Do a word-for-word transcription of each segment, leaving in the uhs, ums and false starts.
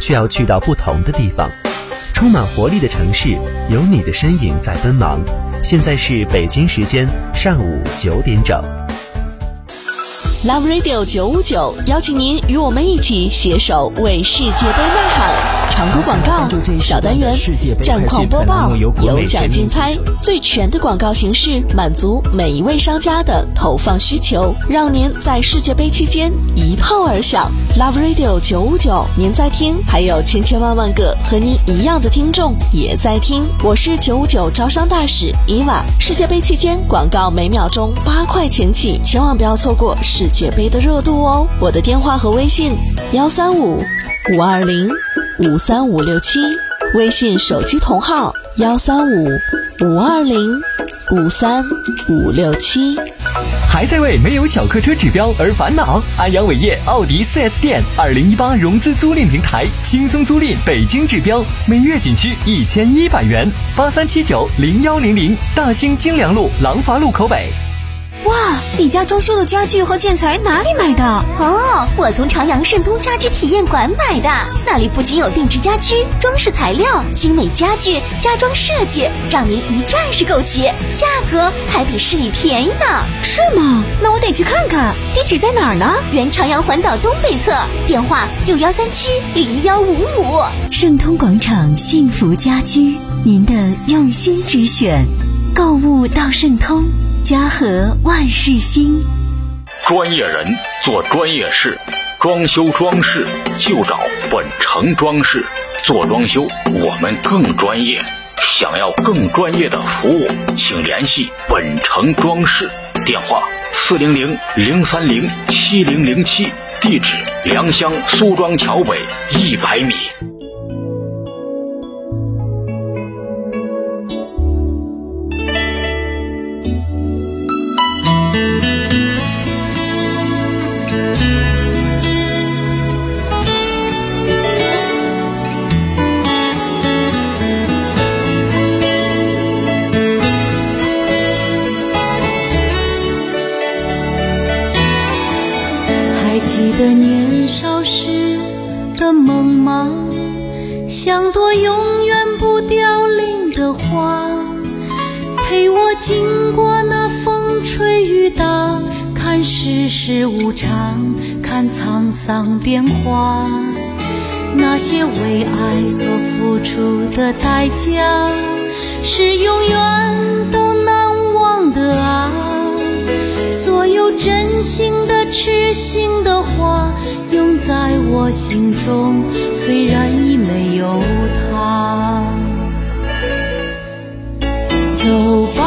却要去到不同的地方。充满活力的城市，有你的身影在奔忙。现在是北京时间上午九点整。 Love Radio 九五九邀请您与我们一起携手为世界杯呐喊。常规广告、小单元、战况播报、有奖竞猜，最全的广告形式，满足每一位商家的投放需求，让您在世界杯期间一炮而响。Love Radio 九五九，您在听，还有千千万万个和您一样的听众也在听。我是九五九招商大使伊娃。世界杯期间，广告每秒钟八块钱起，千万不要错过世界杯的热度哦。我的电话和微信：幺三五五二零五三五六七，微信手机同号幺三五五二零五三五六七。 还在为没有小客车指标而烦恼？安阳伟业奥迪 四 S 店二零一八融资租赁平台，轻松租赁北京指标，每月仅需一千一百元。八三七九零幺零零，大兴京良路廊坊路口北。 哇，你家装修的家具和建材哪里买的？ 哦，我从长阳盛东家居体验馆买的，那里不仅有定制家居、装饰材料、精美家具、家装设计，让您一站式购齐，价格还比市里便宜呢。 是吗？那我得去看看。地址在哪儿呢？ 原长阳环岛东北侧，电话六幺三七零幺五五。 盛通广场幸福家居，您的用心之选，购物到盛通。家和万事兴。 专业人做专业事，装修装饰就找本城装饰。做装修我们更专业，想要更专业的服务，请联系本城装饰，电话四零零零三零七零零七，地址良乡苏庄桥北一百米。 记得年少时的梦吗？像朵永远不凋零的花，陪我经过那风吹雨打，看世事无常，看沧桑变化。那些为爱所付出的代价，是永远都难忘的啊。所有真心的痴心的话，永在我心中，虽然已没有他。走吧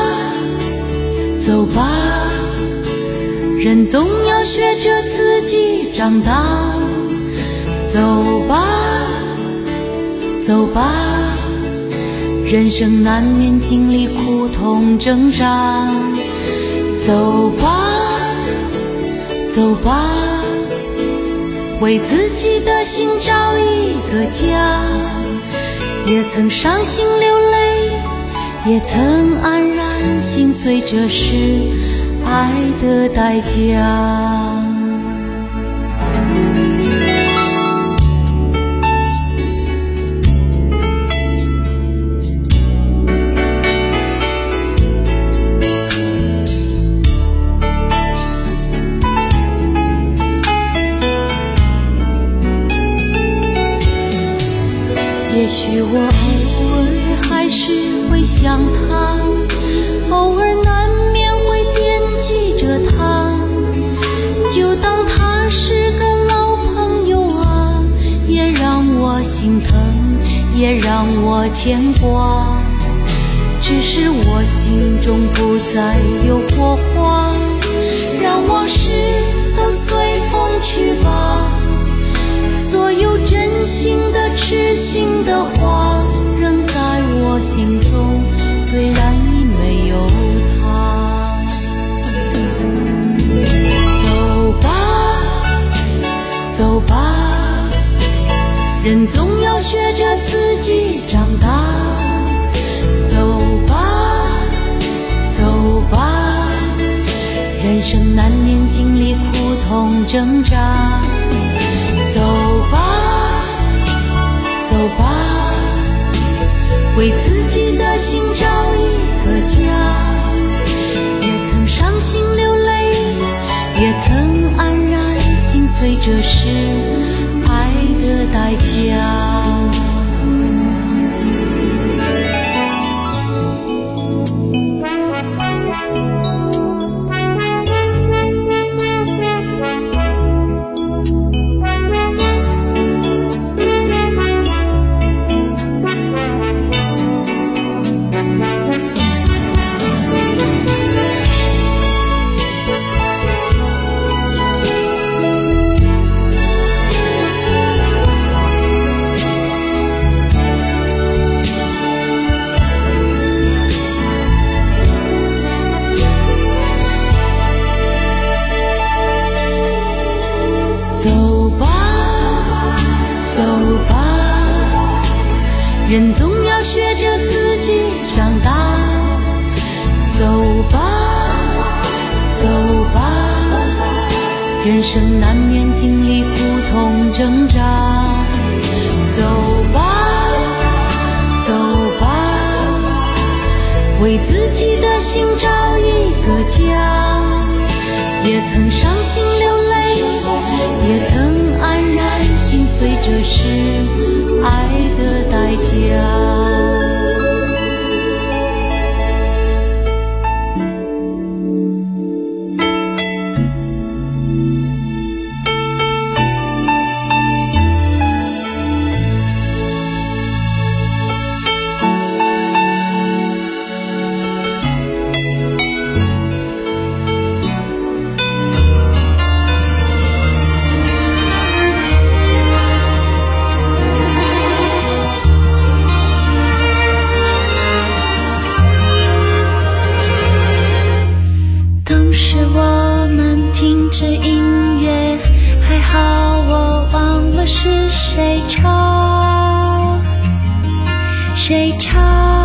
走吧，人总要学着自己长大。走吧走吧，人生难免经历苦痛挣扎。走吧走吧，为自己的心找一个家。也曾伤心流泪，也曾安然心碎，这是爱的代价。也许我偶尔还是会想他，偶尔难免会惦记着他，就当他是个老朋友啊，也让我心疼，也让我牵挂。只是我心中不再有火花，让往事都随风去吧。所有真心的痴心的话，仍在我心中，虽然已没有他。走吧走吧，人总要学着自己长大。走吧走吧，人生难免经历苦痛挣扎。走吧为自己的心找一个家，也曾伤心流泪，也曾黯然心碎，这是爱的代价。人总要学着自己长大，走吧，走吧，人生难免经历苦痛挣扎，走吧，走吧，为自己的心找一个家，也曾伤心流泪，也曾黯然心碎，这是爱的代价。这音乐还好，我忘了是谁唱，谁唱。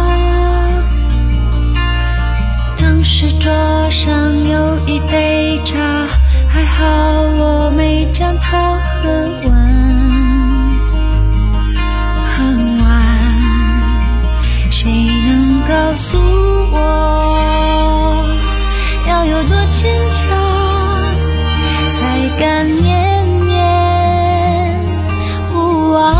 当时桌上有一杯茶，还好我没将它喝完，喝完。谁能告诉我，要有多坚强？敢念念不忘。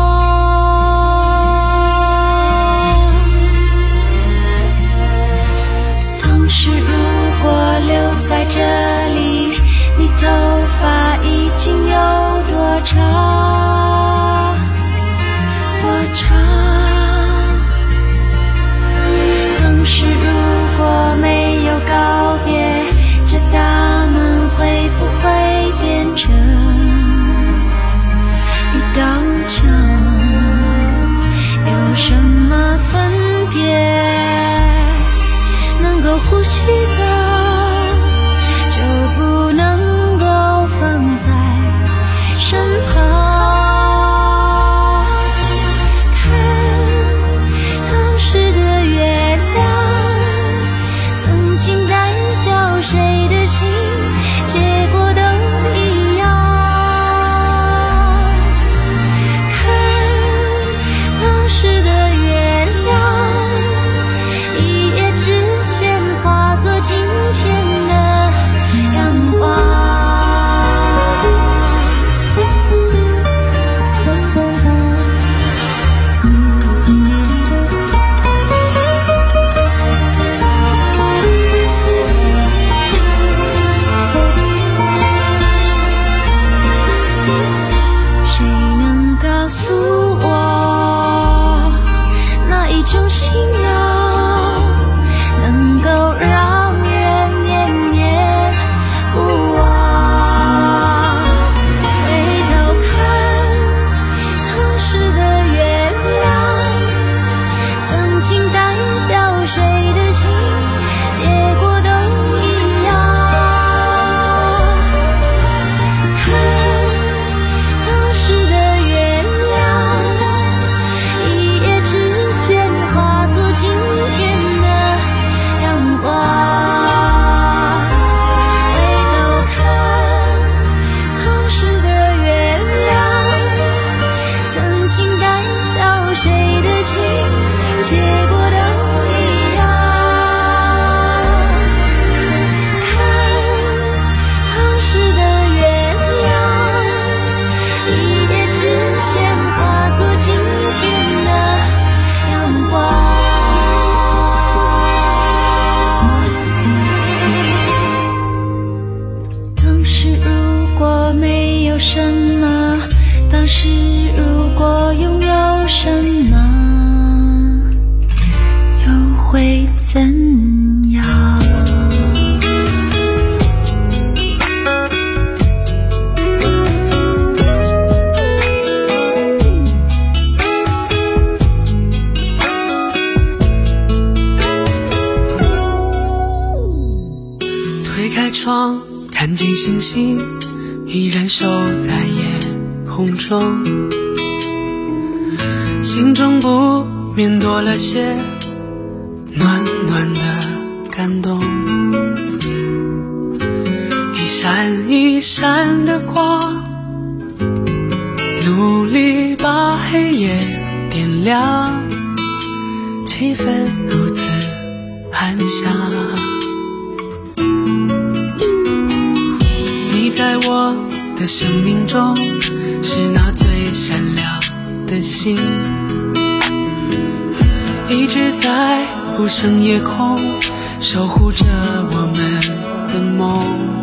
当时如果留在这里，你头发已经有多长多长。当时如果没有告别，这大门会不会变成一道墙？有什么分别？能够呼吸的就不能够放在身旁。看当时的月亮，曾经代表谁的心，结果都一样。看当时的月亮，一夜之间化作金星星依然守在夜空中，心中不免多了些暖暖的感动。一闪一闪的光，努力把黑夜点亮，气氛如此安详。你在我的生命中是那最闪亮的星，一直在无声夜空守护着我们的梦。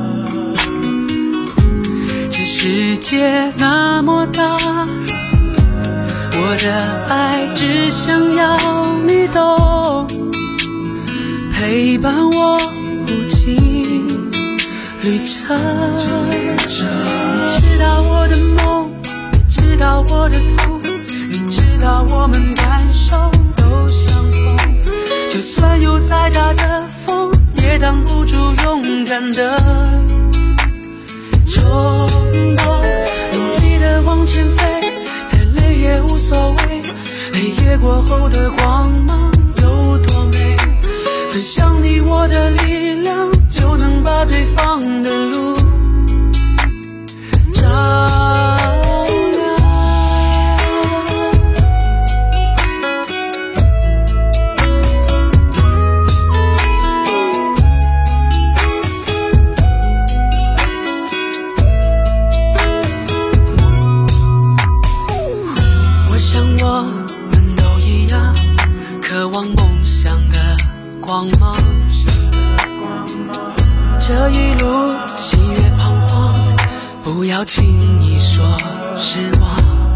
这世界那么大，我的爱只想要你懂，陪伴我无尽旅程。你知道我的梦，你知道我的痛，你知道我们感受都相同。就算有再大的风，也挡不住勇敢的冲动。努力的往前飞，再累也无所谓，黑夜过后的光芒有多美。分享你我的力量，就能把对方的路照亮。我想我们都一样，渴望梦想的光芒。这一路喜悦彷徨，不要轻易说失望。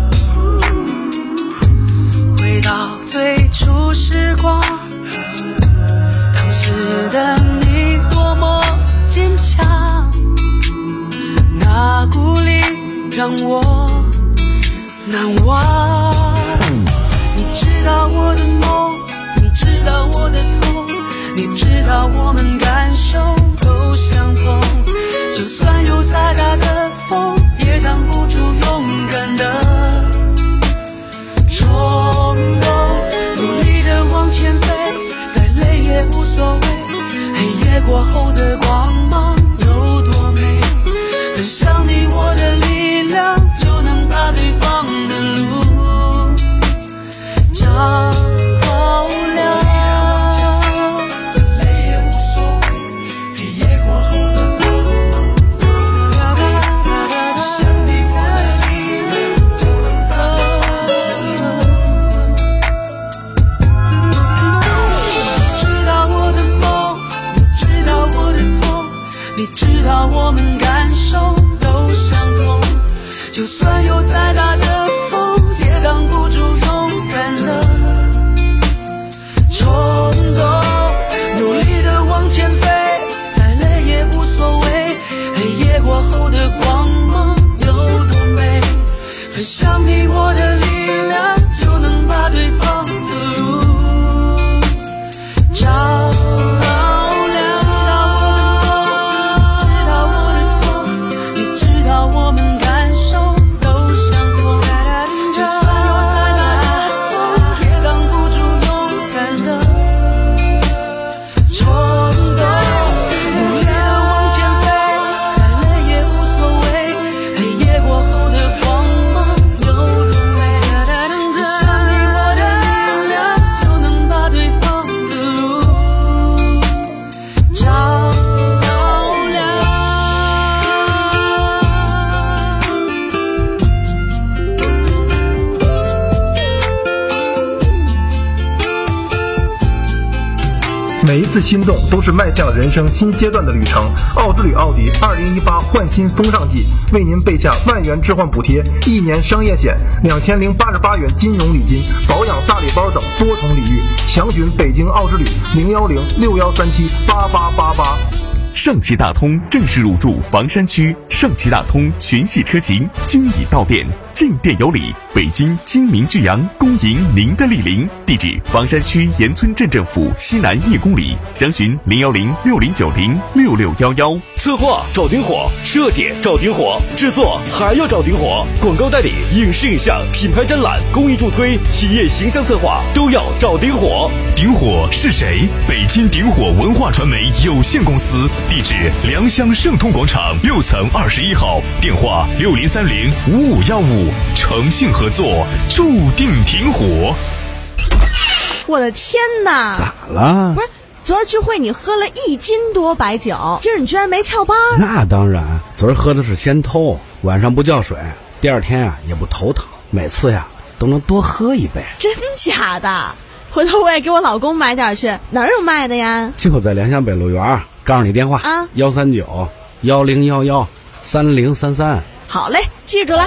回到最初时光，当时的你多么坚强，那鼓励让我难忘。你知道我的梦，你知道我的痛，你知道我们感受都相同。就算有再大的风，也挡不住勇敢的冲动。努力的往前飞，再累也无所谓，黑夜过后的光芒有多美。分享你我的力量，就能把对方的路照亮。我们感受都相同，就算有再大的风，也挡不住勇敢的冲动。努力的往前飞，再累也无所谓，黑夜过后的光芒有多美。分享你我的力量，就能把对方的路照亮。我们感受都相同，就算有再大的风，也挡不住勇敢的冲动。努力的往前飞，再累也无所谓，黑夜过后的光芒有多美。分享你我的力量，就能把对方的路照亮。 每一次心动都是迈向人生新阶段的旅程。奥之旅奥迪二零一八换新风尚季为您备下万元置换补贴、一年商业险、两千零八十八元金融礼金、保养大礼包等多重礼遇。详询北京奥之旅零幺零六幺三七八八八八。 上汽大通正式入驻房山区，上汽大通全系车型均已到店，进店有礼， 北京金明巨阳恭迎您的莅临，地址房山区盐村镇政府西南一公里，详询零幺零六零九零六六幺幺。 策划找顶火，设计找顶火，制作还要找顶火，广告代理、影视影像、品牌展览、公益助推、企业形象策划都要找顶火。 顶火是谁？北京顶火文化传媒有限公司，地址良乡盛通广场六层二十一号，电话六零三零五五幺五，诚信合作，注定挺火。 我的天哪！ 咋了？ 不是，昨儿聚会你喝了一斤多白酒，今儿你居然没翘班？ 那当然，昨儿喝的是仙偷，晚上不叫水，第二天呀、啊、也不头疼，每次呀都能多喝一杯。 真假的？回头我也给我老公买点去，哪儿有卖的呀？ 就在良乡北路园，告诉你电话啊，幺三九幺零幺幺三零三三。 好嘞，记住了。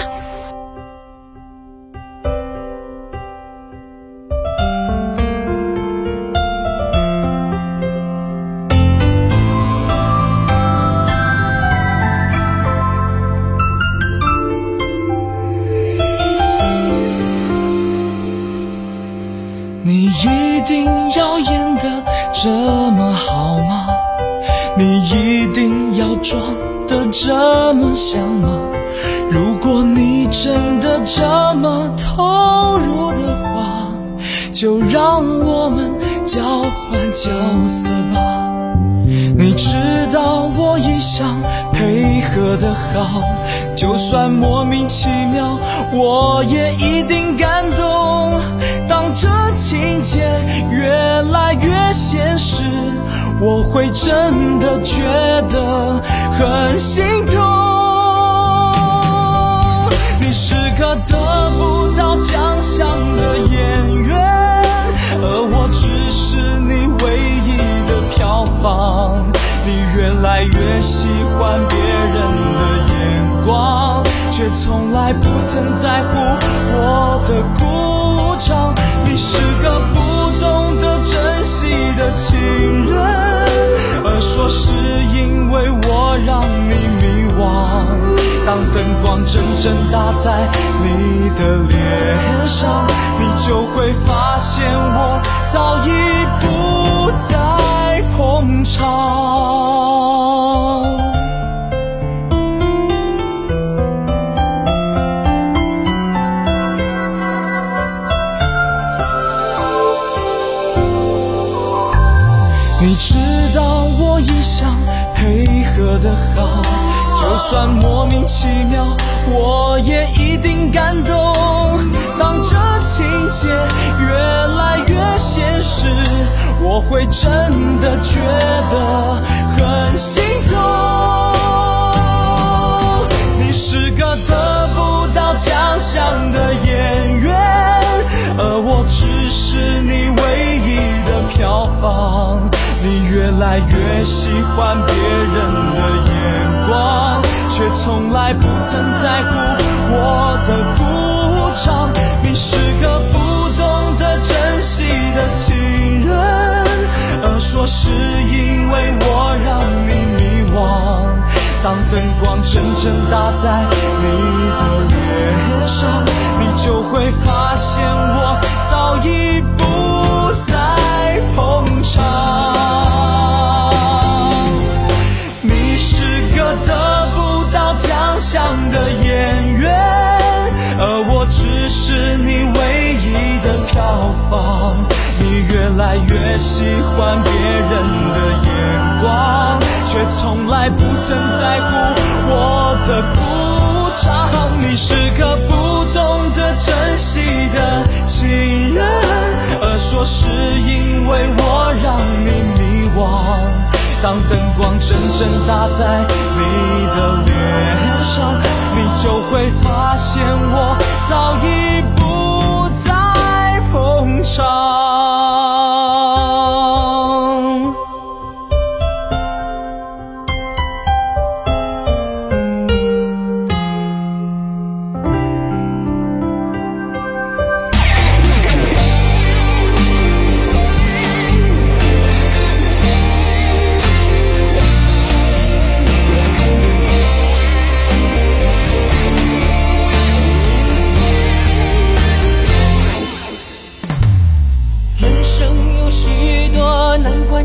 你一定要演得这么好吗？你一定要装得这么像吗？如果你真的这么投入的话，就让我们交换角色吧。你知道我一向配合得好，就算莫名其妙，我也一定感动。当这情节越来越现实，我会真的觉得很心痛。你是个得不到奖项的演员，而我只是你唯一的票房。你越来越喜欢别人的眼光，却从来不曾在乎我的鼓掌。你是个不懂得珍惜的情人，而说是因为我让你迷惘。当灯光真正打在你的脸上，你就会发现我早已不再捧场。你知道我一向配合得好，就算莫名其妙，我也一定感动。当这情节越来越现实，我会真的觉得很心痛。你是个得不到奖项的演员，而我只是你唯一的票房。你越来越喜欢别人的眼光，却从来不曾在乎我的鼓掌。你是个不懂得珍惜的情人，而说是因为我让你迷惘。当灯光真正打在你的脸上，你就会发现我早已不再捧场。你是个得不到奖项的演员，而我只是你唯一的票房。你越来越喜欢别人的眼光，却从来不曾在乎我的鼓掌。你是个不懂得珍惜的情人，而说是因为我让你迷惘。当灯光真正打在你的脸上，你就会发现我早已不再捧场。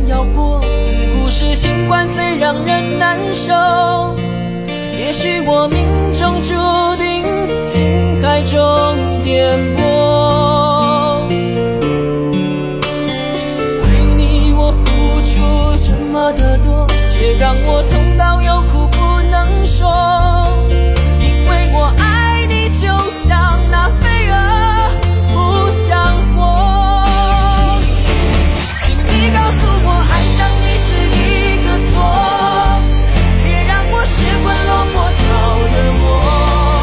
关要过，自古是心关最让人难受。也许我命中注定情海中颠簸，为你我付出这么的多，却让我痛到有苦不能说。因为我爱你就像那飞蛾不想活，请你告诉我爱上你是一个错，别让我失魂落魄着的我。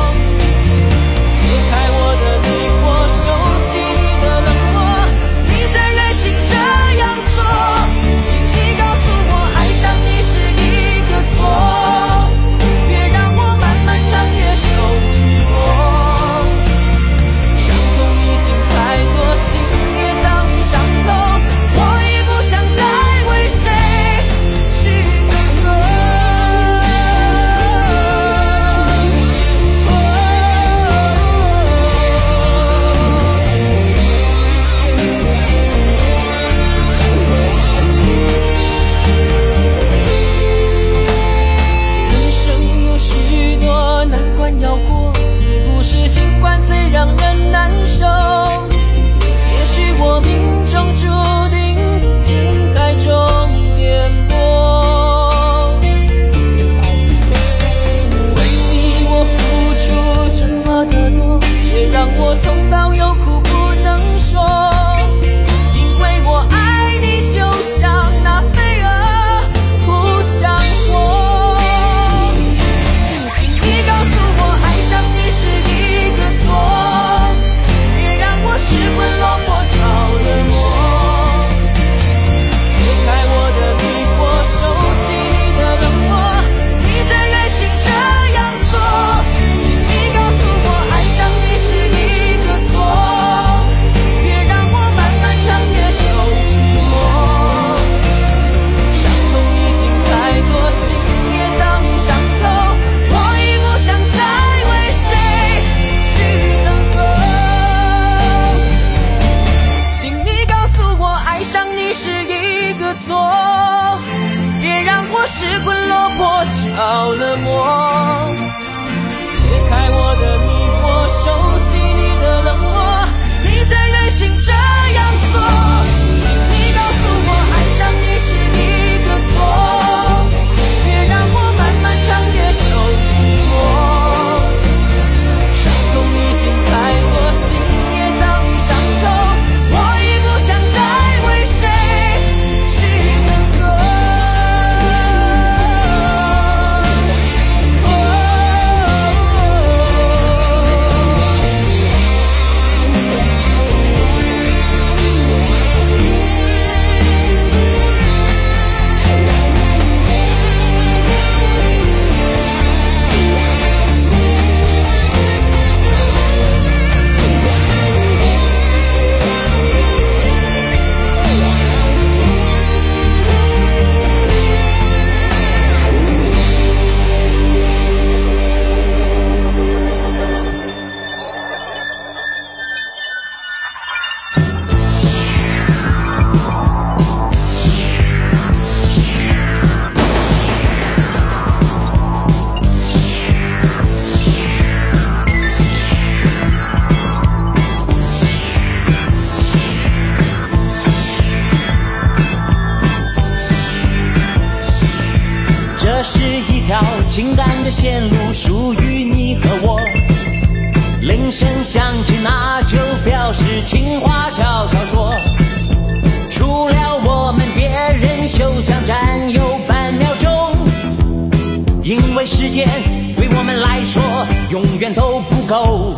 情感的线路属于你和我，铃声响起，那就表示情话悄悄说。除了我们，别人休想占有半秒钟，因为时间对我们来说永远都不够。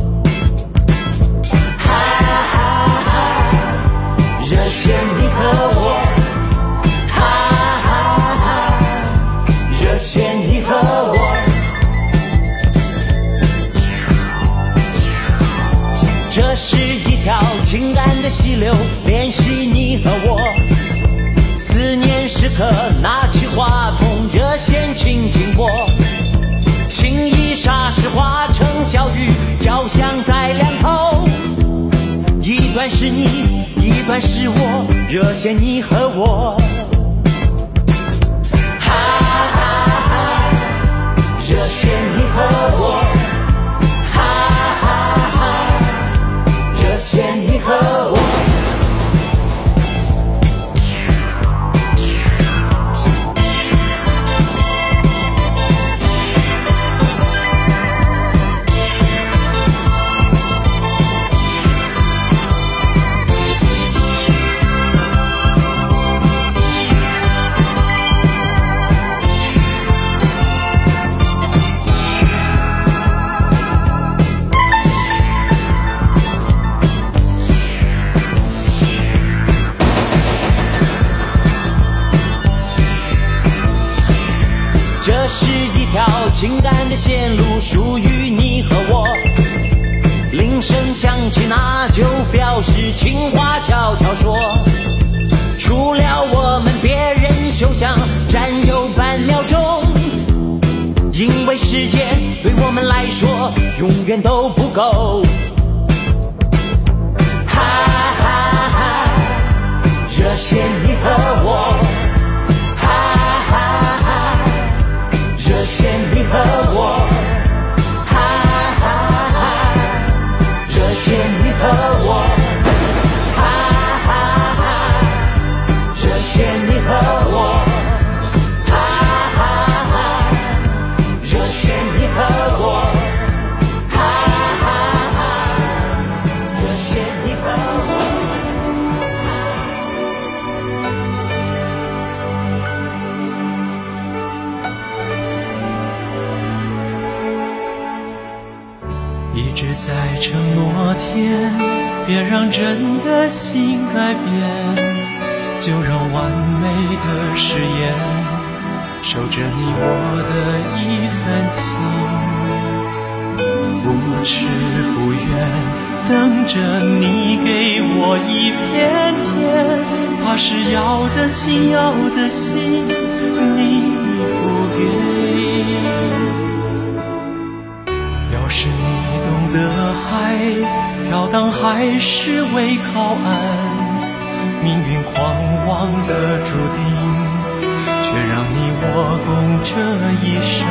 哈哈哈，热线你和我，哈哈哈，热线你和我。这是一条情感的溪流，联系你和我。思念时刻，拿起话筒，热线轻轻拨。情意霎时化成小雨，交响在两头。一段是你，一段是我，热线你和我。 这些你和我，哈哈哈，这些你和我。这是一条情感的线路，属于你和我。铃声响起，那就表示情话悄悄说。除了我们，别人休想占有半秒钟，因为时间对我们来说永远都不够。哈哈哈，这些你和我。这些你和我，哈哈哈，这些你和我，哈哈哈，这些你和我，哈哈哈，这些你和我，哈哈哈，这些你和我。 一直在承诺天，别让真的心改变，就让完美的誓言守着你我的一份情，不迟不远，等着你给我一片天，怕是要的情要的心你不给。要是你懂得海飘荡还是为靠岸，命运狂妄的注定，却让你我共这一生，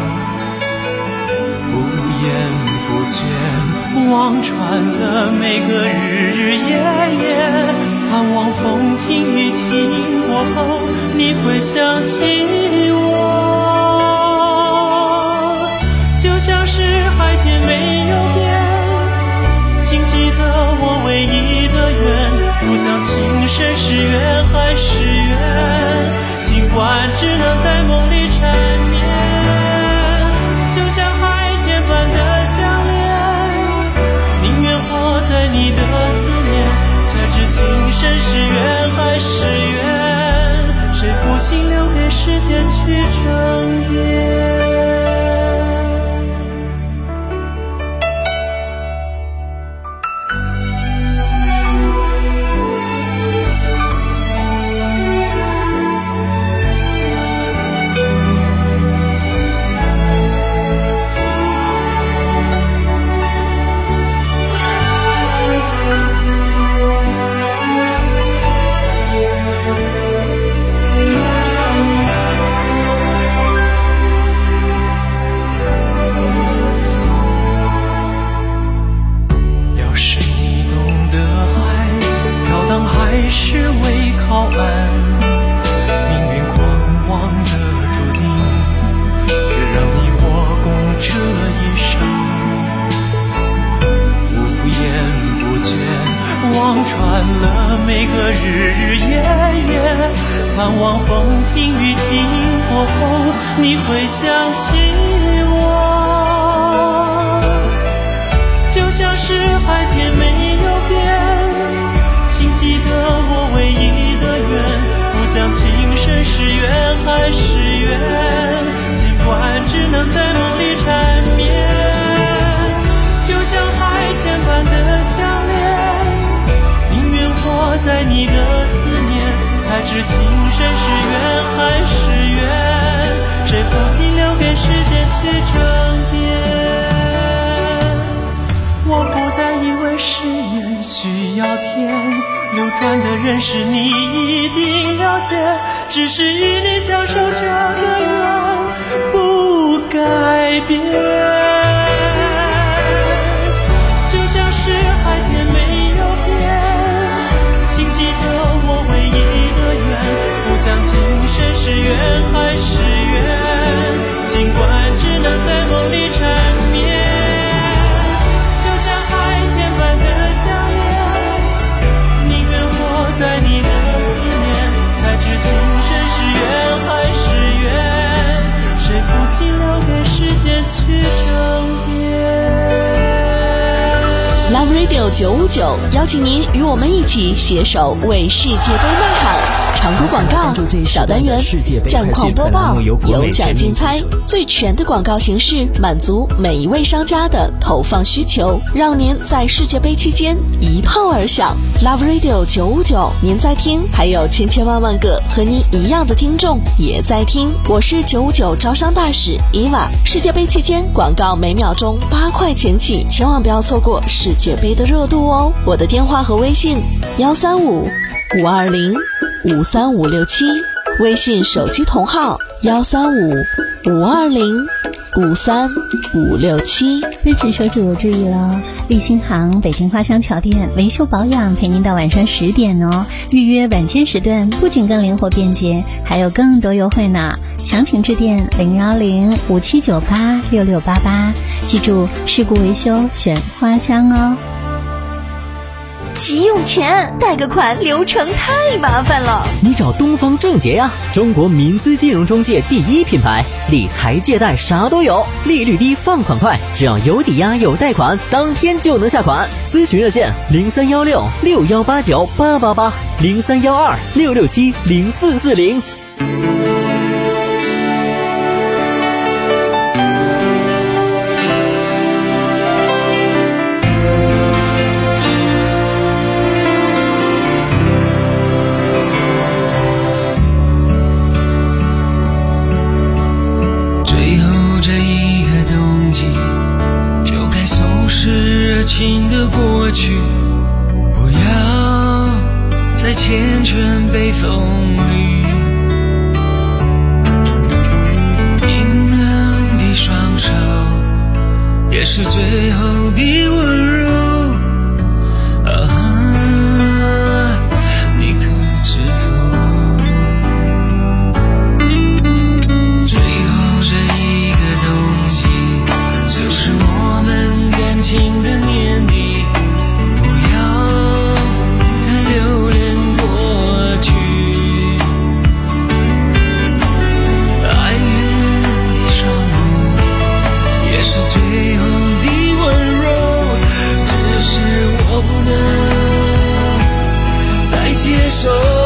不言不觉望穿了每个日日夜夜，盼望风停雨停过后你会想起我，就像是海天没有变，请记得我唯一的愿，不想情深是缘还是缘，尽管只能在梦里缠绵，就像海天般的相恋，宁愿活在你的思念，才知情深是缘还是缘，谁负心留给时间去争辩。还是为靠岸，命运狂妄的注定，却让你我共这一生，无言不觉望穿了每个日日夜夜，盼望风停雨停过后你会想起我，就像是海天没有变，请记得我唯一的愿，不讲情深是缘还是缘，尽管只能在梦里缠绵，就像海天般的相恋，宁愿活在你的思念，才知情深是缘还是缘，谁负心留给时间去争辩。我不再以为誓言需要填，流转的人是你一定了解，只是与你相守这个缘不改变，就像是海天没有变，请记得我唯一的愿，不讲今生是缘还是缘，尽管只能在梦里缠绵，就像海天般的想念，宁愿活在你的思念，才知今生是缘还是缘，谁负心留给时间去争辩。 Love Radio 九五九邀请您与我们一起携手为世界杯呐喊。常规广告、小单元、战况播报、有奖竞猜，最全的广告形式，满足每一位商家的投放需求，让您在世界杯期间一炮而响。Love Radio 九五九，您在听，还有千千万万个和您一样的听众也在听。我是九五九招商大使伊娃。世界杯期间广告每秒钟八块钱起，千万不要错过世界杯的热度哦。我的电话和微信：幺三五五二零五三五六七，微信手机同号幺三五五二零五三五六七。 支持手主注意了，立新行北京花乡桥店维修保养陪您到晚上十点哦。预约晚间时段不仅更灵活便捷，还有更多优惠呢。详情致电零幺零五七九八六六八八，记住事故维修选花乡哦。 急用钱，贷个款流程太麻烦了。 你找东方正捷呀，中国民资金融中介第一品牌，理财借贷啥都有，利率低，放款快，只要有抵押有贷款，当天就能下款。咨询热线零三幺六六幺八九八八八，零三幺二六六七零四四零。 热情的过去，不要再缱绻被风雨，冰冷的双手也是最后的温柔啊，你可知否？最后这一个冬季，就是我们感情的年底，不要再留恋过去，哀怨的双目也是最后的温柔，只是我不能再接受，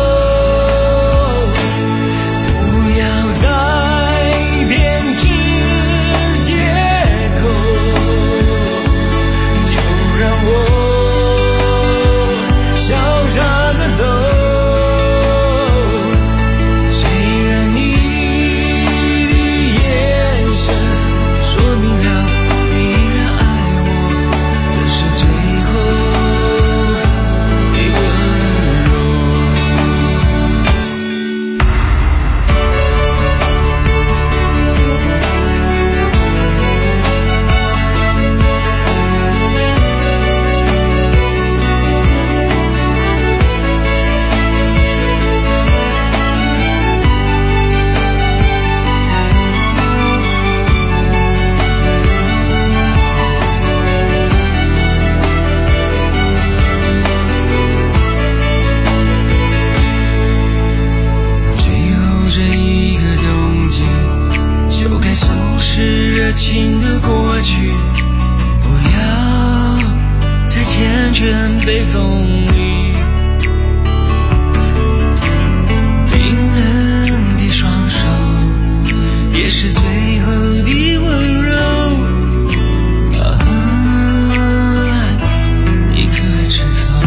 不要再编织借口，让我潇洒地走，虽然你的眼神说明了你仍爱我，这是最后的温柔。热情的过去，不要再缱绻被风雨，冰冷的双手也是最后的温柔啊，你可知否？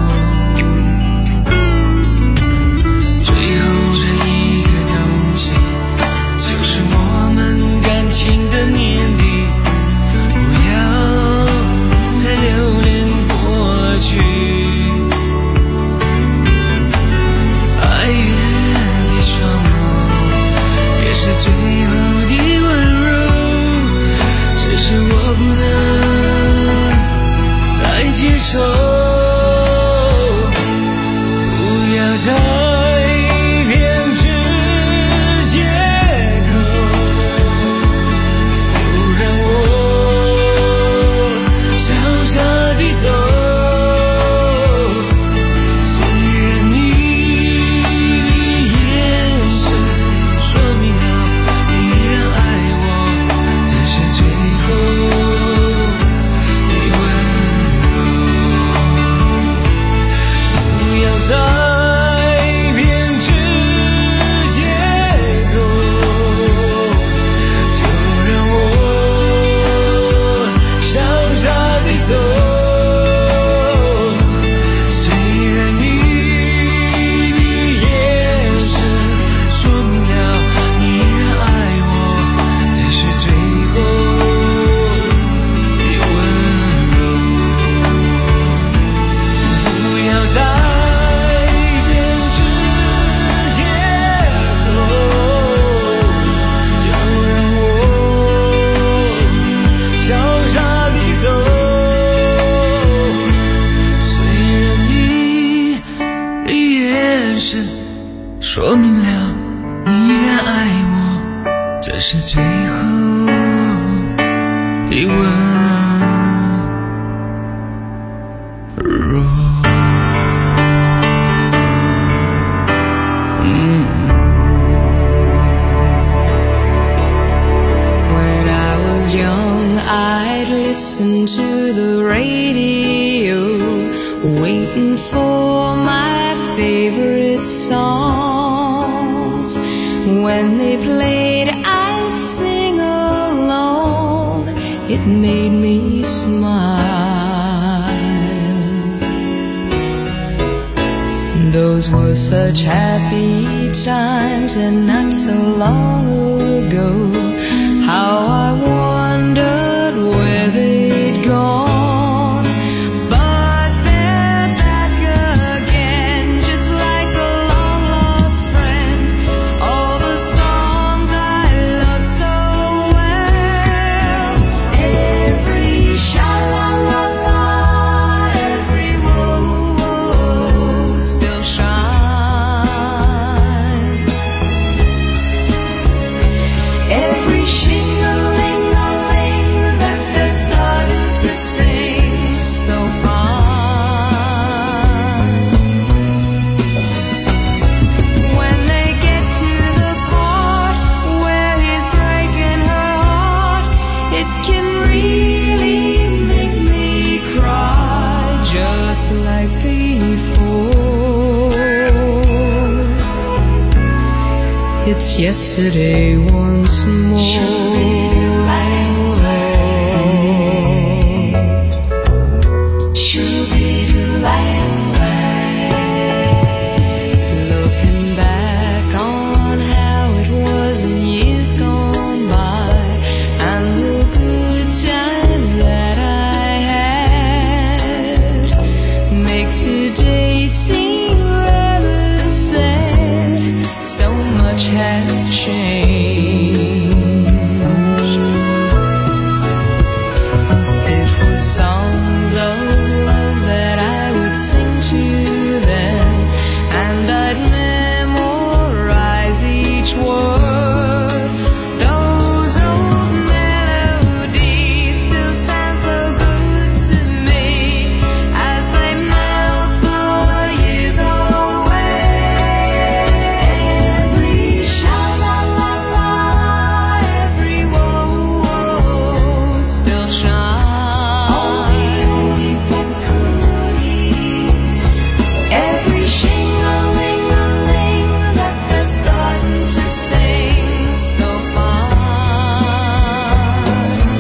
最后这一个冬季，就是我们感情的年底，不要再留恋过去，哀怨的双眸也是最后的说明了你仍爱我，这是最后的吻。若嗯 When I was young, I'd listen to the radio, waiting for my favorite songs. When they played, I'd sing along. It made me smile. Those were such happy times, and not so long ago. How I wondered where they'd gone. But they're back again, just like a long-lost friend. All the songs I love so well. Every sha-la-la-la, every whoa-whoa still shines. Every shing-a-ling-a-ling that they're starting to sing so fine. When they get to the part where he's breaking her heart, it can really make me cry, just like before. It's yesterday once more. Looking back on how it was in years gone by, and the good times that I had, makes today seem rather sad. So much has changed. It was songs of love that I would sing to them, and I'd memorize each word. Those old melodies still sound so good to me as they melt the years away. Every sha-la-la-la, every whoa-whoa still shines. All the oldies and goodies, every shing-a-ling-a-ling that they're starting to sing so fine.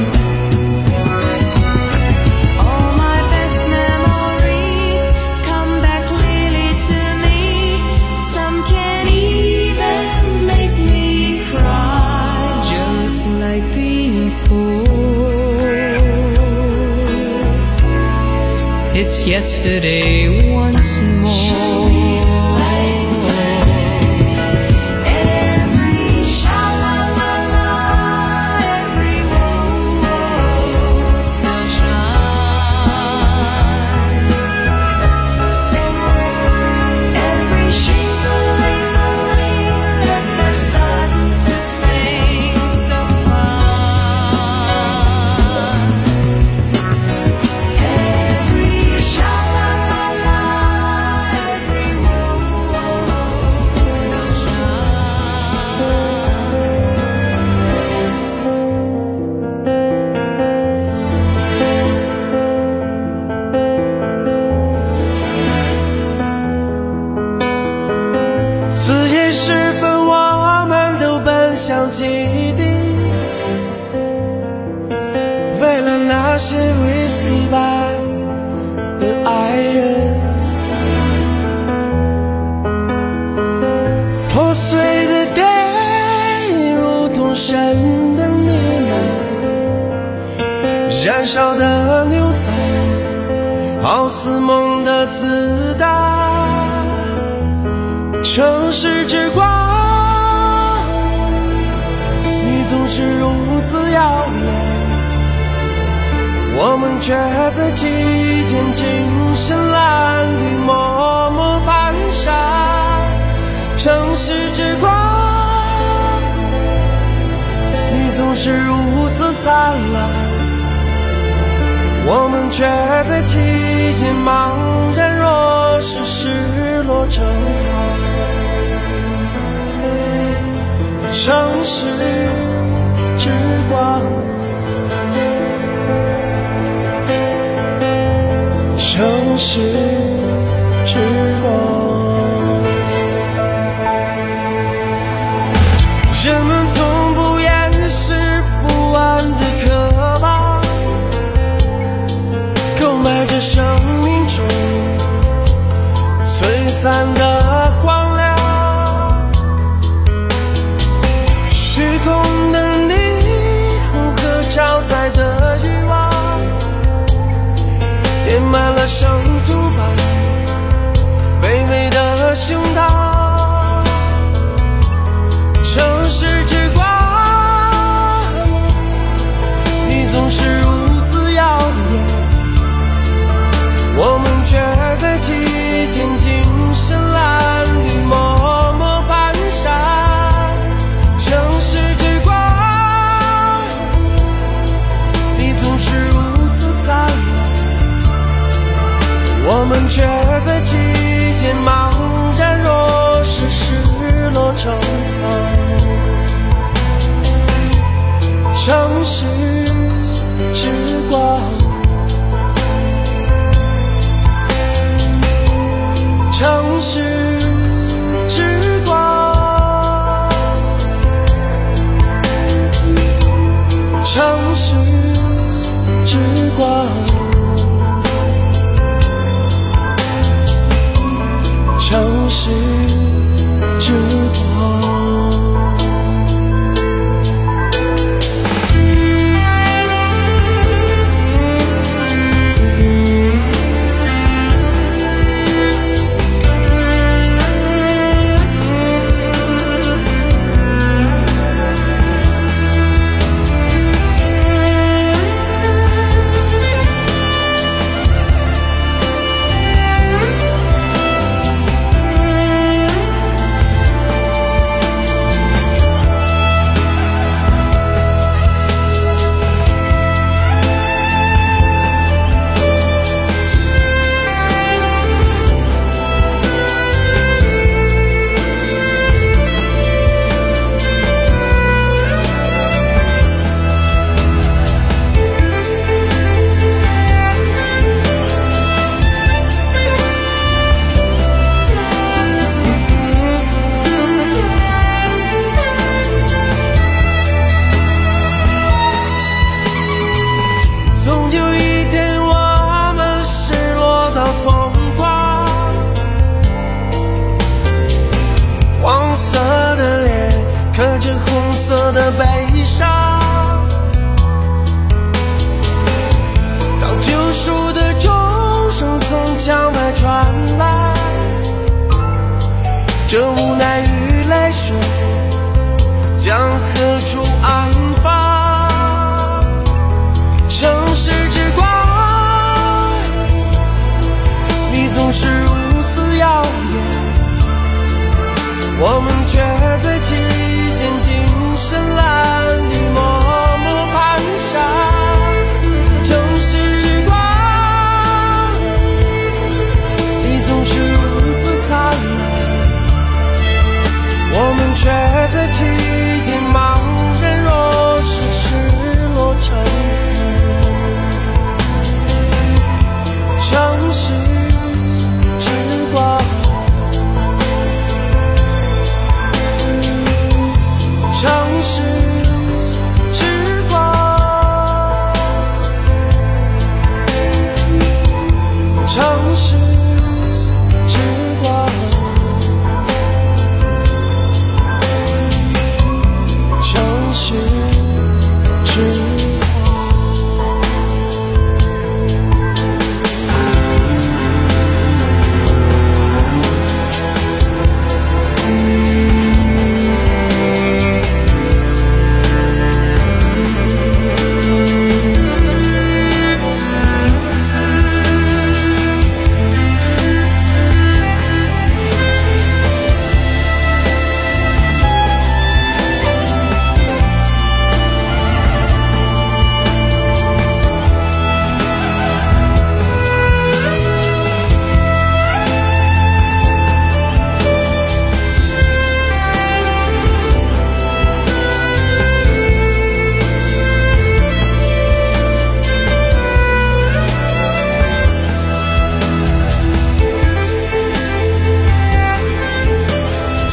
All my best memories come back clearly to me. Some can even make me cry, just like before. It's yesterday once more. Every sha-la-la-la, every whoa-whoa still shines. Every shing-a-ling-a-ling that they're starting to sing so fine. Every sha-la-la-la, every whoa-whoa still shines. 子夜时分，我们都奔向基地，为了那些 whisky 吧的爱人。破碎的电影如同神的呢喃，燃烧的牛仔好似梦的子弹。城市之光，你总是如此遥远，我们却在其间精神蓝绿默默蹒跚。城市是如此灿烂，我们却在其间茫然若失，失落成行。城市之光，城市之光。人们从不掩饰不安的渴望，购买着生命中璀璨的荒凉。虚空的霓虹和超载的欲望，填满了圣徒般卑微的胸膛。城市之光，你总是如此耀眼，我们却在其间精神褴褛，默默蹒跚。城市之光，你总是如此灿烂，我们却在其间茫然若失，失落成行。城市之光，城市之光，城市之光，城市之光。这无奈与泪水将何处安放？城市之光，你总是如此耀眼，我们却在其间精神褴褛，默默蹒跚。城市之光，你总是如此灿烂，我们却在其间茫然若失，失落成行。城市之光，城市之光，城市之光。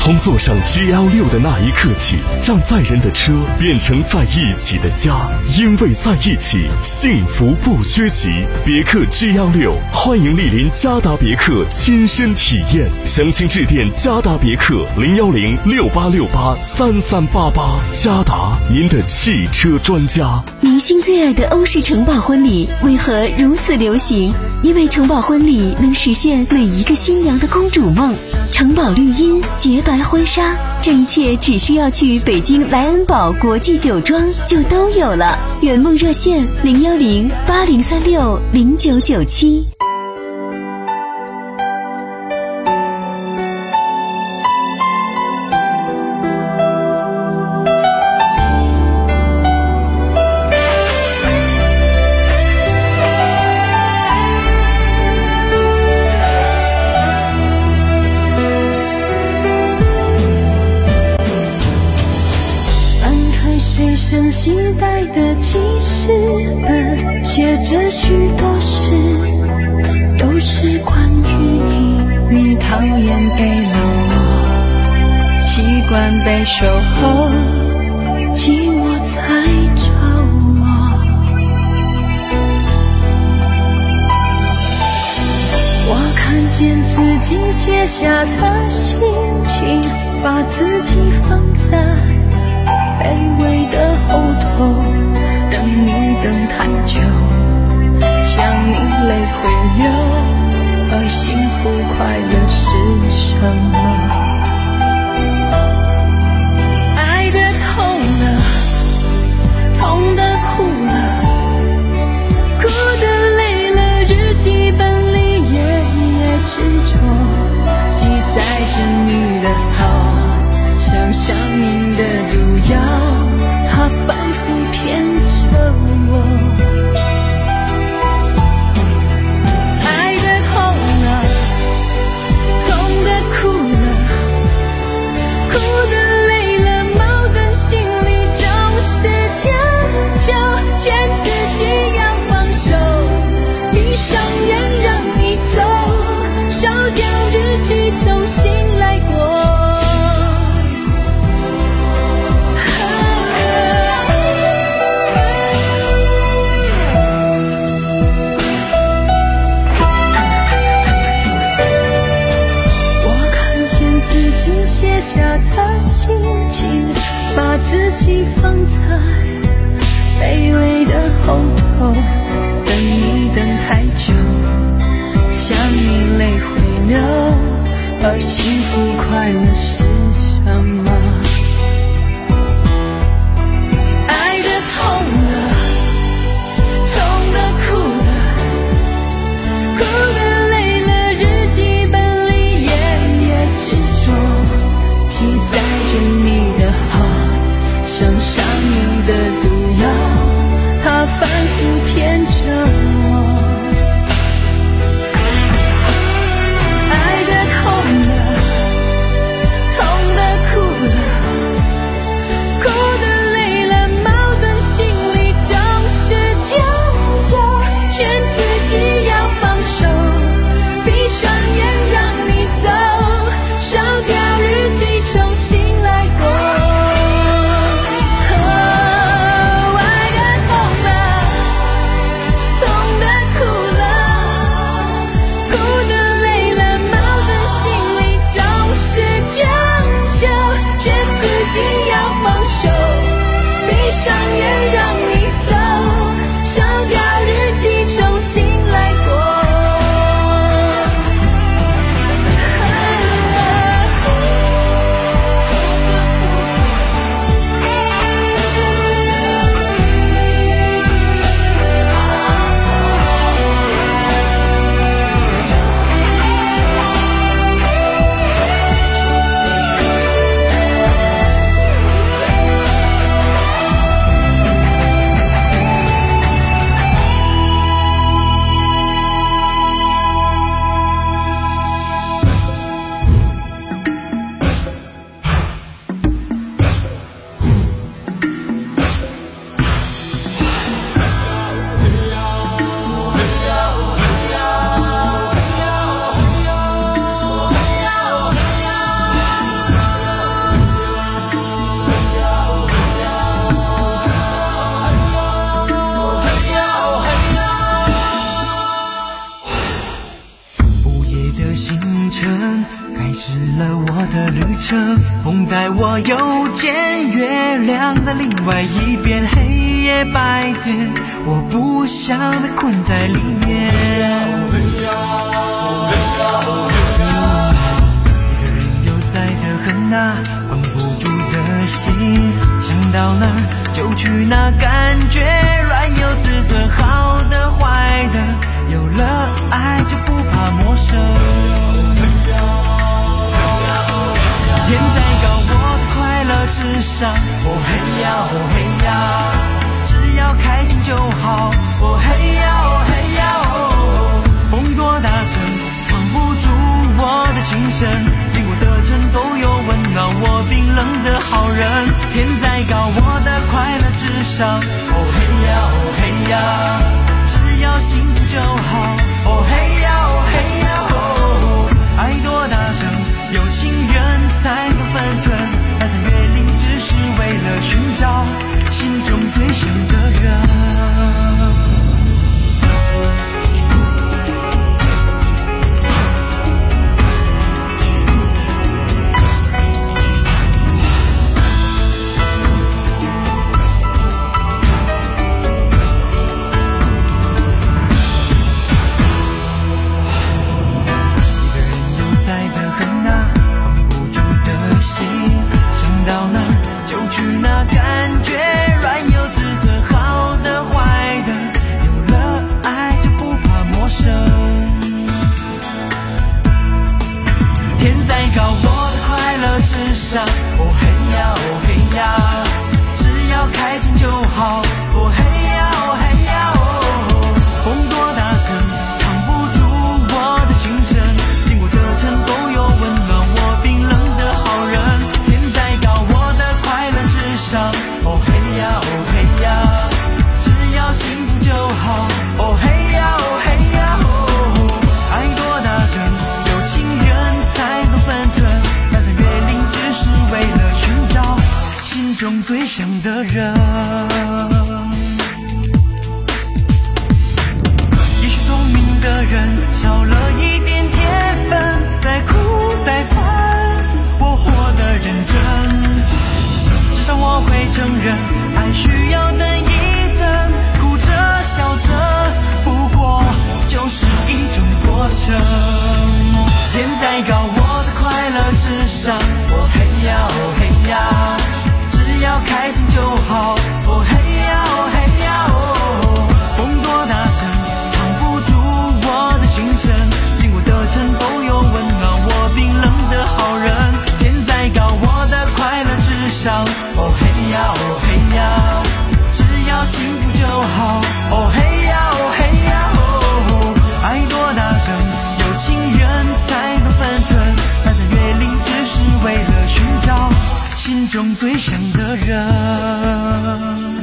从坐上 G L 六 的那一刻起，让载人的车变成在一起的家，因为在一起，幸福不缺席。别克 G L 六，欢迎莅临嘉达别克亲身体验，详情致电嘉达别克零幺零六八六八三三八八。嘉达，您的汽车专家。 明星最爱的欧式城堡婚礼为何如此流行？因为城堡婚礼能实现每一个新娘的公主梦。城堡绿荫，洁白婚纱，这一切只需要去北京莱恩堡国际酒庄就都有了。圆梦热线零幺零八零三六零九九七。 身携带的记事本，写着许多事，都是关于你。你讨厌被冷落，习惯被守候，寂寞才找我。我看见自己写下的心情，把自己放在卑微的后头，等你等太久，想你泪会流，而幸福快乐是什么？爱得痛了，痛得哭了，哭得累了，日记本里夜夜执着，记载着你的好，像上瘾的毒药，它反复骗着我。爱得痛了，痛得哭了，哭得累了，矛盾心里总是将就，劝自己要放手，闭上眼让你走，烧掉日记重新来过。写下的心情，把自己放在卑微的后头，等你等太久，想你泪会流，而幸福快乐是什么？爱得痛了，痛得哭了，哭得累了，日记本里夜夜执着，记载着你的好，像上瘾的毒药，它反复骗着我。爱得痛了，痛得哭了， 清晨，开始了我的旅程。风在我右肩，月亮在另外一边，黑夜白天，我不想被困在里面。一个人又在的很啊，管不住的心，想到哪儿就去哪，感觉软有自尊，好的坏的，有了爱就不怕陌生。天再高，我的快乐至上。哦嘿呀，哦嘿呀，只要开心就好。哦嘿呀，哦嘿呀，哦，风多大声，藏不住我的情深。经过的城都有温暖我冰冷的好人。天再高，我的快乐至上。哦嘿呀，哦嘿呀，只要幸福就好。哦嘿呀，哦嘿呀，哦，爱多大声，有情人才能分寸，翻山越岭只是为了寻找心中最想的人。至上，哦嘿呀，哦嘿呀，只要开心就好。哦嘿呀，哦嘿呀，哦，风多大声，藏不住我的情深。经过的城都有温暖我冰冷的好人。天再高，我的快乐至上。哦嘿呀，哦嘿呀，只要幸福就好。哦嘿呀，哦嘿呀，哦，爱多大声，有情人才懂分寸。只是为了寻找心中最想的人。也许聪明的人少了一点天分，再苦再烦，我活得认真。至少我会承认，爱需要等一等，哭着笑着，不过就是一种过程。天再高，我的快乐至上。哦嘿呀，哦嘿呀，只要开心就好。哦嘿呀，哦嘿呀，哦，风多大声，藏不住我的情深。经过的城都有温暖我冰冷的好人。天再高，我的快乐至上。哦嘿呀，哦嘿呀，只要幸福就好。哦嘿呀，哦嘿呀，哦，爱多大声，有情人才懂分寸，翻山越岭只是为了寻找心中最想的人。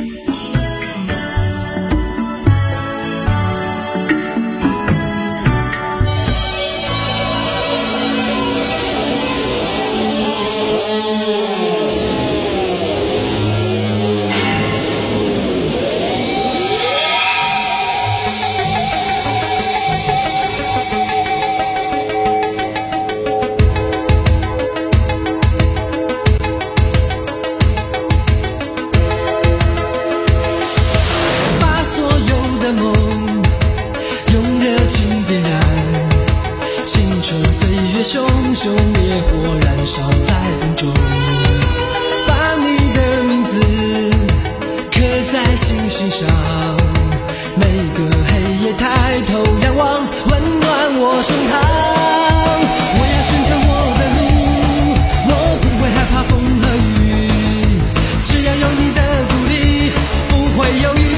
熊熊烈火燃烧在风中，把你的名字刻在星星上，每个黑夜抬头仰望，温暖我胸膛。我要选择我的路，我不会害怕风和雨，只要有你的鼓励，不会犹豫。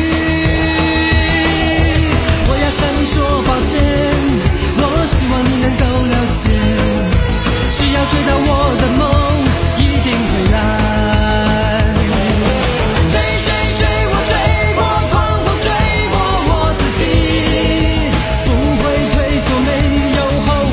我要向你说抱歉，我希望你能够了解，只要追到我的梦，一定会来。追追追我追我狂风追我我自己，不会退缩，没有后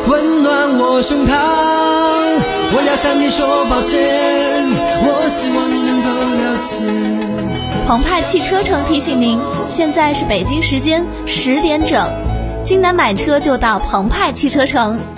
温暖我胸膛。我要向你说抱歉，我希望你能够了解。 澎湃汽车城提醒您，现在是北京时间十点整，京南买车就到澎湃汽车城。